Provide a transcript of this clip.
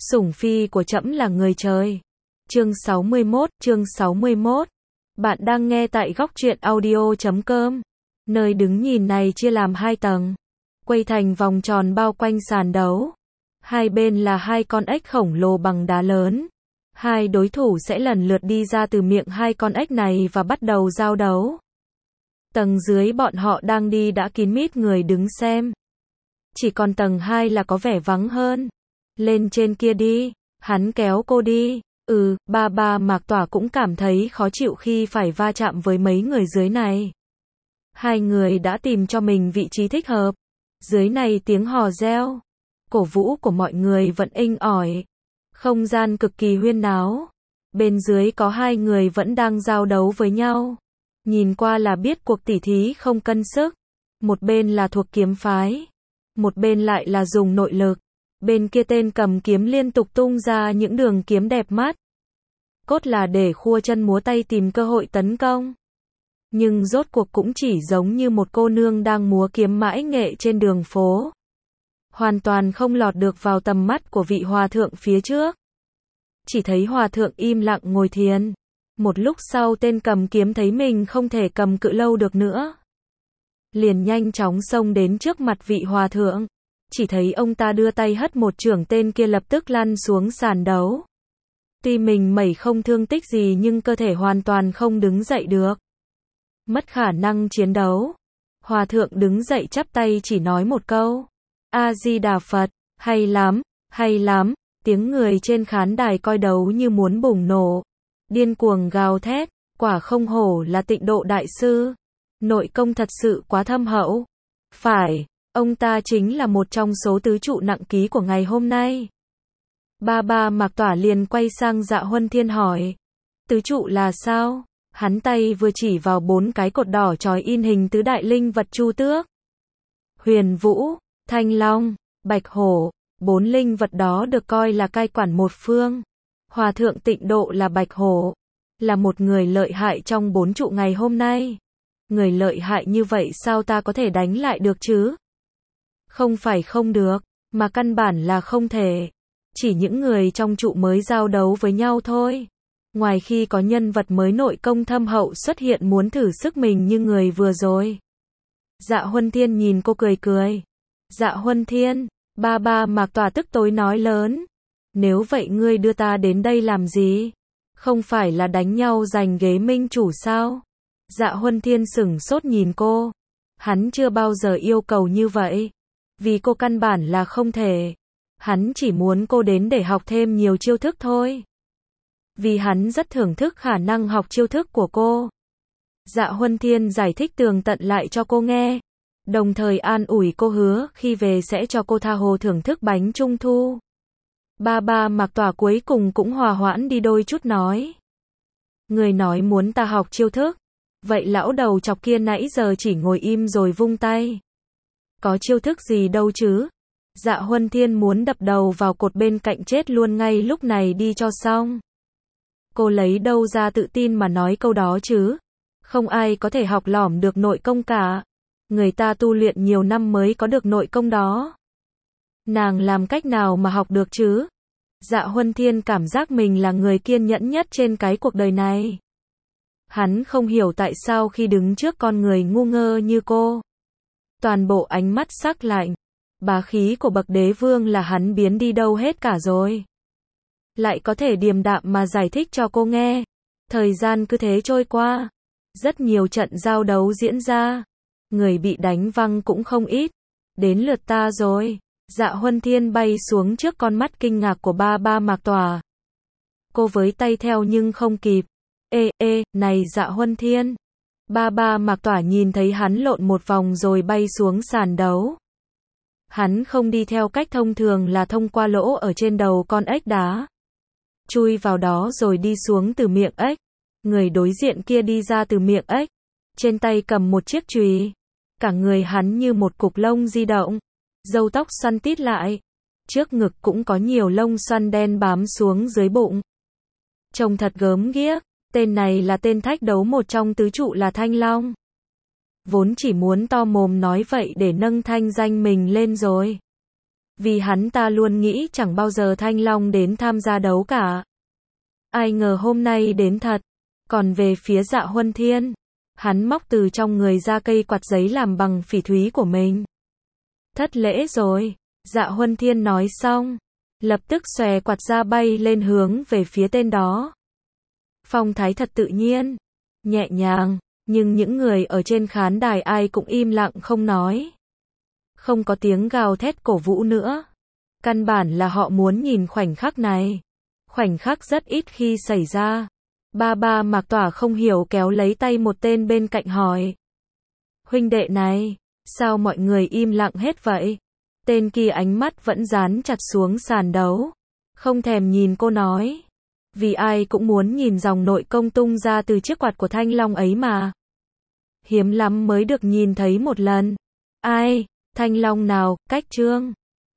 Sủng phi của trẫm là người trời. Chương 61. Bạn đang nghe tại góc truyện audio.com. Nơi đứng nhìn này chia làm 2 tầng, quay thành vòng tròn bao quanh sàn đấu. Hai bên là 2 con ếch khổng lồ bằng đá lớn. Hai đối thủ sẽ lần lượt đi ra từ miệng 2 con ếch này và bắt đầu giao đấu. Tầng dưới bọn họ đang đi đã kín mít người đứng xem. Chỉ còn tầng 2 là có vẻ vắng hơn. Lên trên kia đi, hắn kéo cô đi. Ba Mạc Tỏa cũng cảm thấy khó chịu khi phải va chạm với mấy người dưới này. Hai người đã tìm cho mình vị trí thích hợp. Dưới này tiếng hò reo, cổ vũ của mọi người vẫn inh ỏi. Không gian cực kỳ huyên náo. Bên dưới có 2 người vẫn đang giao đấu với nhau. Nhìn qua là biết cuộc tỉ thí không cân sức. Một bên là thuộc kiếm phái, một bên lại là dùng nội lực. Bên kia tên cầm kiếm liên tục tung ra những đường kiếm đẹp mắt. Cốt là để khua chân múa tay tìm cơ hội tấn công. Nhưng rốt cuộc cũng chỉ giống như một cô nương đang múa kiếm mãi nghệ trên đường phố. Hoàn toàn không lọt được vào tầm mắt của vị hòa thượng phía trước. Chỉ thấy hòa thượng im lặng ngồi thiền. Một lúc sau tên cầm kiếm thấy mình không thể cầm cự lâu được nữa. Liền nhanh chóng xông đến trước mặt vị hòa thượng. Chỉ thấy ông ta đưa tay hất một chưởng, tên kia lập tức lăn xuống sàn đấu. Tuy mình mẩy không thương tích gì nhưng cơ thể hoàn toàn không đứng dậy được. Mất khả năng chiến đấu. Hòa thượng đứng dậy chắp tay chỉ nói một câu: A-di-đà Phật. Hay lắm, hay lắm. Tiếng người trên khán đài coi đấu như muốn bùng nổ. Điên cuồng gào thét, quả không hổ là Tịnh Độ đại sư. Nội công thật sự quá thâm hậu. Phải, ông ta chính là một trong số tứ trụ nặng ký của ngày hôm nay. Ba Mạc Tỏa liền quay sang Dạ Huân Thiên hỏi: tứ trụ là sao? Hắn tay vừa chỉ vào 4 cái cột đỏ chói in hình tứ đại linh vật Chu Tước, Huyền Vũ, Thanh Long, Bạch Hổ. 4 linh vật đó được coi là cai quản một phương. Hòa thượng Tịnh Độ là Bạch Hổ, là một người lợi hại trong 4 trụ ngày hôm nay. Người lợi hại như vậy sao ta có thể đánh lại được chứ? Không phải không được, mà căn bản là không thể. Chỉ những người trong trụ mới giao đấu với nhau thôi. Ngoài khi có nhân vật mới nội công thâm hậu xuất hiện muốn thử sức mình như người vừa rồi. Dạ Huân Thiên nhìn cô cười cười. Dạ Huân Thiên, ba Mạc Tỏa tức tối nói lớn: nếu vậy ngươi đưa ta đến đây làm gì? Không phải là đánh nhau giành ghế minh chủ sao? Dạ Huân Thiên sửng sốt nhìn cô. Hắn chưa bao giờ yêu cầu như vậy. Vì cô căn bản là không thể. Hắn chỉ muốn cô đến để học thêm nhiều chiêu thức thôi. Vì hắn rất thưởng thức khả năng học chiêu thức của cô. Dạ Huân Thiên giải thích tường tận lại cho cô nghe. Đồng thời an ủi cô hứa khi về sẽ cho cô tha hồ thưởng thức bánh trung thu. Ba Mạc Tỏa cuối cùng cũng hòa hoãn đi đôi chút nói: người nói muốn ta học chiêu thức. Vậy lão đầu chọc kia nãy giờ chỉ ngồi im rồi vung tay. Có chiêu thức gì đâu chứ? Dạ Huân Thiên muốn đập đầu vào cột bên cạnh chết luôn ngay lúc này đi cho xong. Cô lấy đâu ra tự tin mà nói câu đó chứ? Không ai có thể học lỏm được nội công cả. Người ta tu luyện nhiều năm mới có được nội công đó. Nàng làm cách nào mà học được chứ? Dạ Huân Thiên cảm giác mình là người kiên nhẫn nhất trên cái cuộc đời này. Hắn không hiểu tại sao khi đứng trước con người ngu ngơ như cô, toàn bộ ánh mắt sắc lạnh, bá khí của bậc đế vương là hắn biến đi đâu hết cả rồi. Lại có thể điềm đạm mà giải thích cho cô nghe. Thời gian cứ thế trôi qua. Rất nhiều trận giao đấu diễn ra. Người bị đánh văng cũng không ít. Đến lượt ta rồi. Dạ Huân Thiên bay xuống trước con mắt kinh ngạc của ba Mạc Tỏa. Cô với tay theo nhưng không kịp. Này Dạ Huân Thiên. Ba Mạc Tỏa nhìn thấy hắn lộn một vòng rồi bay xuống sàn đấu. Hắn không đi theo cách thông thường là thông qua lỗ ở trên đầu con ếch đá, chui vào đó rồi đi xuống từ miệng ếch. Người đối diện kia đi ra từ miệng ếch, trên tay cầm một chiếc chùy. Cả người hắn như một cục lông di động, râu tóc xoăn tít lại, trước ngực cũng có nhiều lông xoăn đen bám xuống dưới bụng. Trông thật gớm ghiếc. Tên này là tên thách đấu một trong tứ trụ là Thanh Long. Vốn chỉ muốn to mồm nói vậy để nâng thanh danh mình lên rồi. Vì hắn ta luôn nghĩ chẳng bao giờ Thanh Long đến tham gia đấu cả. Ai ngờ hôm nay đến thật. Còn về phía Dạ Huân Thiên, hắn móc từ trong người ra cây quạt giấy làm bằng phỉ thúy của mình. Thất lễ rồi, Dạ Huân Thiên nói xong, lập tức xòe quạt ra bay lên hướng về phía tên đó. Phong thái thật tự nhiên, nhẹ nhàng, nhưng những người ở trên khán đài ai cũng im lặng không nói. Không có tiếng gào thét cổ vũ nữa. Căn bản là họ muốn nhìn khoảnh khắc này. Khoảnh khắc rất ít khi xảy ra. Ba Mạc Tỏa không hiểu kéo lấy tay một tên bên cạnh hỏi. Huynh đệ này, sao mọi người im lặng hết vậy? Tên kia ánh mắt vẫn dán chặt xuống sàn đấu. Không thèm nhìn cô nói. Vì ai cũng muốn nhìn dòng nội công tung ra từ chiếc quạt của Thanh Long ấy mà. Hiếm lắm mới được nhìn thấy một lần. Ai? Thanh Long nào, cách Trương